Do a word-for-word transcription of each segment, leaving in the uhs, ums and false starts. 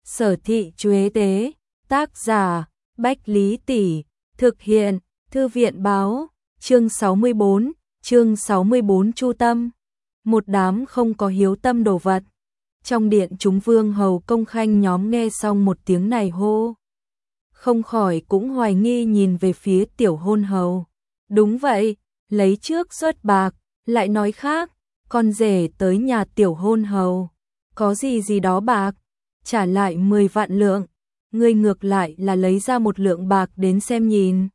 Sở Thị Chuế Tế, tác giả, Bách Lý Tỷ, thực hiện, Thư viện báo, chương sáu mươi bốn, chương sáu mươi bốn Chu Tâm. Một đám không có hiếu tâm đồ vật. Trong điện chúng vương hầu công khanh nhóm nghe xong một tiếng này hô. Không khỏi cũng hoài nghi nhìn về phía tiểu hôn hầu. Đúng vậy, lấy trước xuất bạc, lại nói khác, con rể tới nhà tiểu hôn hầu. Có gì gì đó bạc, trả lại mười vạn lượng, ngươi ngược lại là lấy ra một lượng bạc đến xem nhìn.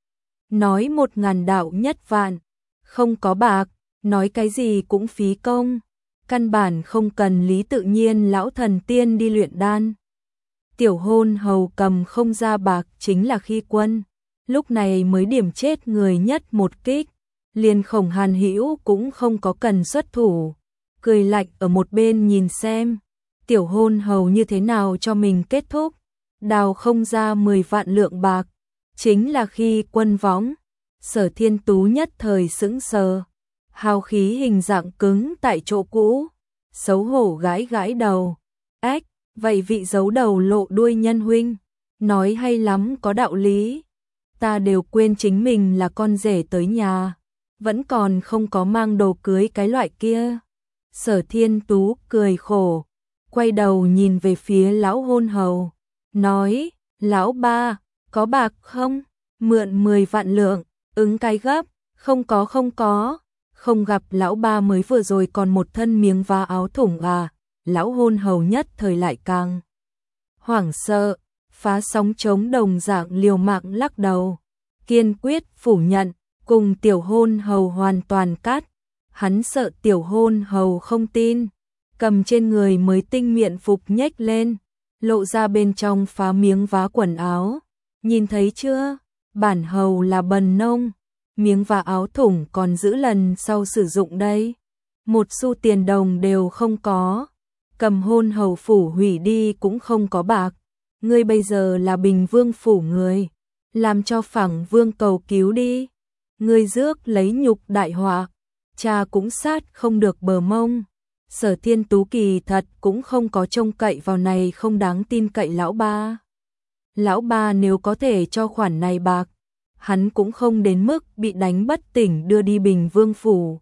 Nói một ngàn đạo nhất vạn, không có bạc, nói cái gì cũng phí công, căn bản không cần Lý Tự Nhiên lão thần tiên đi luyện đan. Tiểu hôn hầu cầm không ra bạc chính là khi quân, lúc này mới điểm chết người nhất một kích, liền Khổng Hàn Hữu cũng không có cần xuất thủ, cười lạnh ở một bên nhìn xem, tiểu hôn hầu như thế nào cho mình kết thúc, đào không ra mười vạn lượng bạc, chính là khi quân võng. Sở Thiên Tú nhất thời sững sờ, hào khí hình dạng cứng tại chỗ cũ, xấu hổ gãi gãi đầu. Ách, vậy vị giấu đầu lộ đuôi nhân huynh, nói hay lắm có đạo lý. Ta đều quên chính mình là con rể tới nhà, vẫn còn không có mang đồ cưới cái loại kia. Sở Thiên Tú cười khổ, quay đầu nhìn về phía lão hôn hầu, nói, lão ba, có bạc không? Mượn mười vạn lượng, ứng cái gấp, không có không có, không gặp lão ba mới vừa rồi còn một thân miếng vá áo thủng à, lão hôn hầu nhất thời lại càng hoảng sợ, phá sóng chống đồng dạng liều mạng lắc đầu, kiên quyết phủ nhận, cùng tiểu hôn hầu hoàn toàn cắt, hắn sợ tiểu hôn hầu không tin, cầm trên người mới tinh miệng phục nhếch lên, lộ ra bên trong phá miếng vá quần áo, nhìn thấy chưa, bản hầu là bần nông, miếng vá áo thủng còn giữ lần sau sử dụng đây, một xu tiền đồng đều không có, cầm hôn hầu phủ hủy đi cũng không có bạc, ngươi bây giờ là Bình Vương phủ người, làm cho Phẳng Vương cầu cứu đi, ngươi rước lấy nhục đại họa, cha cũng sát không được bờ mông. Sở Thiên Tú kỳ thật cũng không có trông cậy vào này không đáng tin cậy lão ba. Lão ba nếu có thể cho khoản này bạc, hắn cũng không đến mức bị đánh bất tỉnh đưa đi Bình Vương phủ.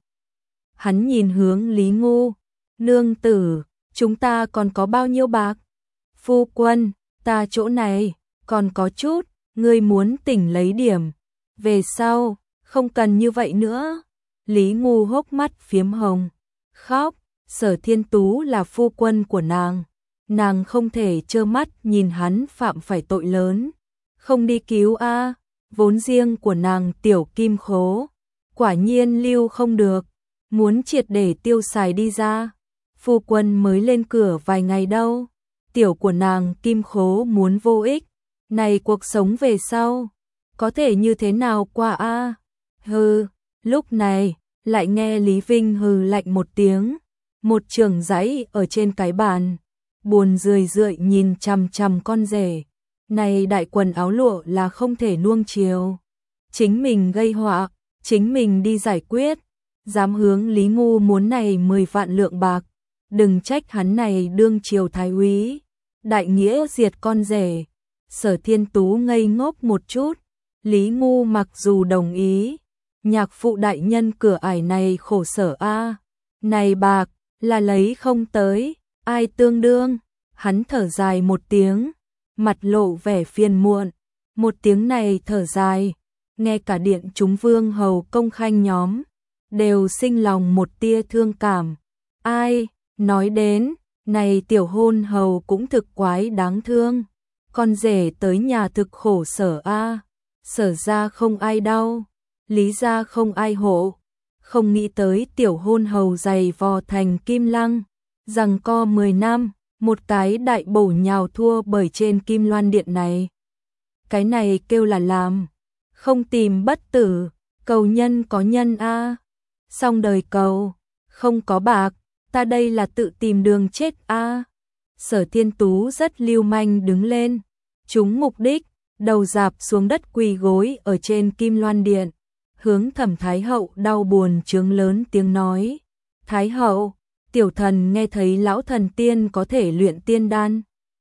Hắn nhìn hướng Lý Ngu, nương tử, chúng ta còn có bao nhiêu bạc? Phu quân, ta chỗ này, còn có chút, ngươi muốn tỉnh lấy điểm. Về sau, không cần như vậy nữa. Lý Ngu hốc mắt phiếm hồng, khóc, Sở Thiên Tú là phu quân của nàng. Nàng không thể trơ mắt nhìn hắn phạm phải tội lớn. Không đi cứu a, vốn riêng của nàng tiểu kim khố. Quả nhiên lưu không được, muốn triệt để tiêu xài đi ra. Phu quân mới lên cửa vài ngày đâu. Tiểu của nàng kim khố muốn vô ích. Này cuộc sống về sau, có thể như thế nào qua a? Hừ, lúc này, lại nghe Lý Vinh hừ lạnh một tiếng. Một trường giấy ở trên cái bàn, buồn rười rượi nhìn chằm chằm con rể. Này đại quần áo lụa là không thể nuông chiều. Chính mình gây họa, chính mình đi giải quyết. Dám hướng Lý Ngu muốn này mười vạn lượng bạc. Đừng trách hắn này đương triều thái úy. Đại nghĩa diệt con rể. Sở Thiên Tú ngây ngốc một chút. Lý Ngu mặc dù đồng ý. Nhạc phụ đại nhân cửa ải này khổ sở a. Này bạc, là lấy không tới, ai tương đương, hắn thở dài một tiếng, mặt lộ vẻ phiền muộn, một tiếng này thở dài, nghe cả điện chúng vương hầu công khanh nhóm, đều sinh lòng một tia thương cảm, ai, nói đến, này tiểu hôn hầu cũng thực quái đáng thương, con rể tới nhà thực khổ sở a, sở ra không ai đau, lý ra không ai hộ. Không nghĩ tới tiểu hôn hầu dày vò thành kim lăng, rằng co mười năm, một cái đại bổ nhào thua bởi trên kim loan điện này. Cái này kêu là làm, không tìm bất tử, cầu nhân có nhân a, xong đời cầu, không có bạc, ta đây là tự tìm đường chết a. Sở Thiên Tú rất lưu manh đứng lên, trúng mục đích, đầu dạp xuống đất quỳ gối ở trên kim loan điện. Hướng Thẩm Thái Hậu đau buồn trướng lớn tiếng nói, Thái Hậu, tiểu thần nghe thấy lão thần tiên có thể luyện tiên đan.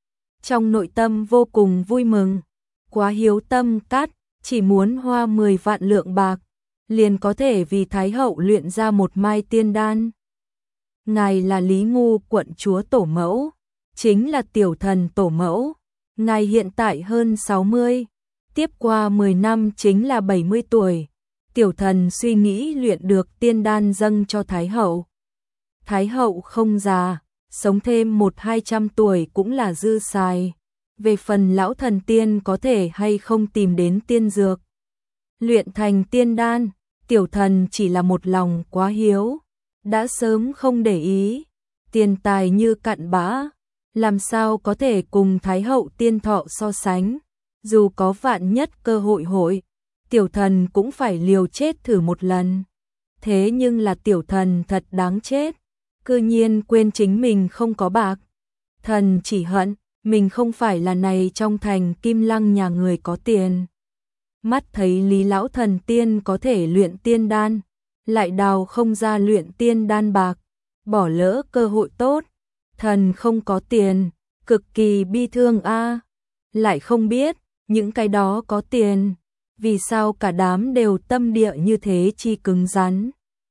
trong nội tâm vô cùng vui mừng. Quá hiếu tâm cát, chỉ muốn hoa mười vạn lượng bạc, liền có thể vì Thái hậu luyện ra một mai tiên đan. Ngài là Lý Ngu quận chúa tổ mẫu, chính là tiểu thần tổ mẫu. Ngài hiện tại hơn sáu mươi, tiếp qua mười năm chính là bảy mươi tuổi. Tiểu thần suy nghĩ luyện được tiên đan dâng cho Thái hậu. Thái hậu không già, sống thêm một hai trăm tuổi cũng là dư xài. Về phần lão thần tiên có thể hay không tìm đến tiên dược luyện thành tiên đan, tiểu thần chỉ là một lòng quá hiếu, đã sớm không để ý. Tiền tài như cặn bã, làm sao có thể cùng Thái hậu tiên thọ so sánh. Dù có vạn nhất cơ hội hội, tiểu thần cũng phải liều chết thử một lần. Thế nhưng là tiểu thần thật đáng chết, cư nhiên quên chính mình không có bạc. Thần chỉ hận mình không phải là này trong thành Kim Lăng nhà người có tiền. Mắt thấy Lý lão thần tiên có thể luyện tiên đan, lại đào không ra luyện tiên đan bạc, bỏ lỡ cơ hội tốt. Thần không có tiền, cực kỳ bi thương a. Lại không biết, những cái đó có tiền, vì sao cả đám đều tâm địa như thế chi cứng rắn.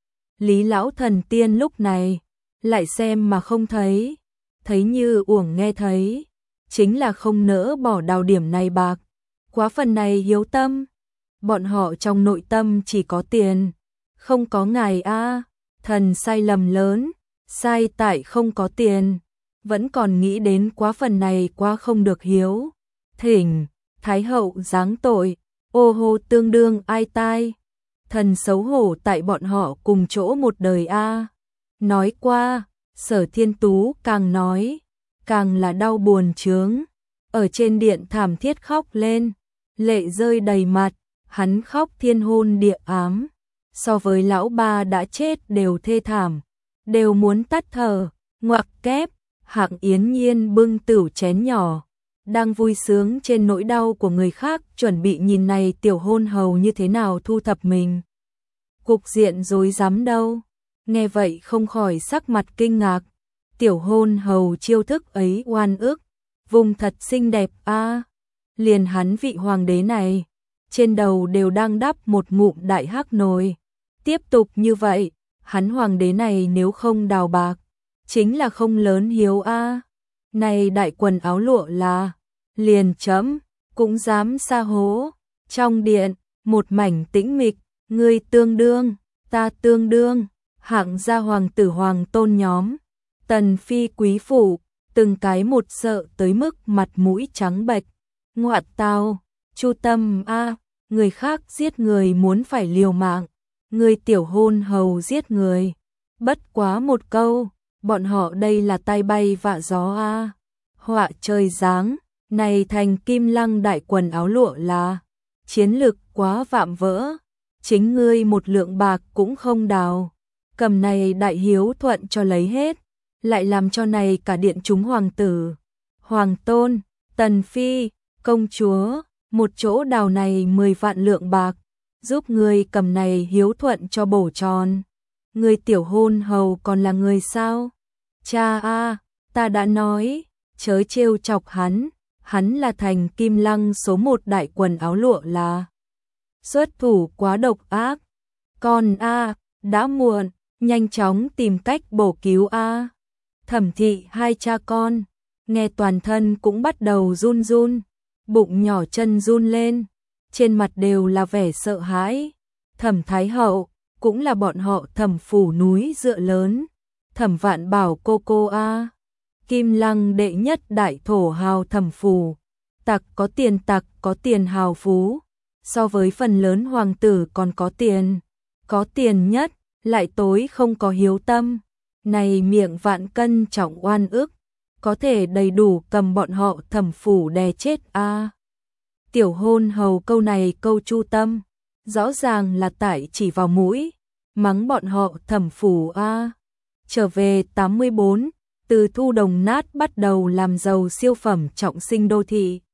Lý lão thần tiên lúc này, lại xem mà không thấy, thấy như uổng nghe thấy, chính là không nỡ bỏ đào điểm này bạc, quá phần này hiếu tâm. Bọn họ trong nội tâm chỉ có tiền, không có ngài a. Thần sai lầm lớn, sai tại không có tiền, vẫn còn nghĩ đến quá phần này quá không được hiếu. Thỉnh Thái hậu giáng tội, ô hô tương đương ai tai. Thần xấu hổ tại bọn họ cùng chỗ một đời a. Nói qua, Sở Thiên Tú càng nói, càng là đau buồn chướng. Ở trên điện thảm thiết khóc lên, lệ rơi đầy mặt, hắn khóc thiên hôn địa ám. So với lão ba đã chết đều thê thảm, đều muốn tắt thở. Ngoặc kép, Hạng Yến Nhiên bưng tửu chén nhỏ, đang vui sướng trên nỗi đau của người khác, chuẩn bị nhìn này tiểu hôn hầu như thế nào thu thập mình. Cục diện rối rắm đâu. Nghe vậy không khỏi sắc mặt kinh ngạc. Tiểu hôn hầu chiêu thức ấy oan ức, vùng thật xinh đẹp a. Liền hắn vị hoàng đế này, trên đầu đều đang đắp một ngụm đại hắc nồi. Tiếp tục như vậy, hắn hoàng đế này nếu không đào bạc, chính là không lớn hiếu a. Này đại quần áo lụa là, liền chấm, cũng dám sa hố. Trong điện, một mảnh tĩnh mịch, ngươi tương đương, ta tương đương, hạng gia hoàng tử hoàng tôn nhóm, tần phi quý phủ, từng cái một sợ tới mức mặt mũi trắng bệch. Ngoại tao, Chu Tâm a, người khác giết người muốn phải liều mạng, người tiểu hôn hầu giết người. Bất quá một câu, bọn họ đây là tai bay vạ gió a. Họa trời giáng, này thành Kim Lăng đại quần áo lụa là chiến lực quá vạm vỡ, chính ngươi một lượng bạc cũng không đào, cầm này đại hiếu thuận cho lấy hết, lại làm cho này cả điện chúng hoàng tử, hoàng tôn, tần phi, công chúa, một chỗ đào này mười vạn lượng bạc, giúp ngươi cầm này hiếu thuận cho bổ tròn. Ngươi tiểu hôn hầu còn là người sao? Cha a, ta đã nói, chớ trêu chọc hắn, hắn là thành Kim Lăng số một đại quần áo lụa là xuất thủ quá độc ác. Con a, đã muộn, nhanh chóng tìm cách bổ cứu a. Thẩm thị hai cha con, nghe toàn thân cũng bắt đầu run run, bụng nhỏ chân run lên, trên mặt đều là vẻ sợ hãi. Thẩm Thái hậu, cũng là bọn họ Thẩm phủ núi dựa lớn, Thẩm Vạn Bảo cô cô a. Kim Lăng đệ nhất đại thổ hào Thẩm phủ, tặc có tiền tặc có tiền hào phú, so với phần lớn hoàng tử còn có tiền, có tiền nhất, lại tối không có hiếu tâm. Này miệng vạn cân trọng oan ức, có thể đầy đủ cầm bọn họ Thẩm phủ đè chết a. Tiểu hôn hầu câu này câu Chu Tâm, rõ ràng là tại chỉ vào mũi, mắng bọn họ Thẩm phủ a. Trở về tám mươi bốn, từ thu đồng nát bắt đầu làm giàu siêu phẩm trọng sinh đô thị.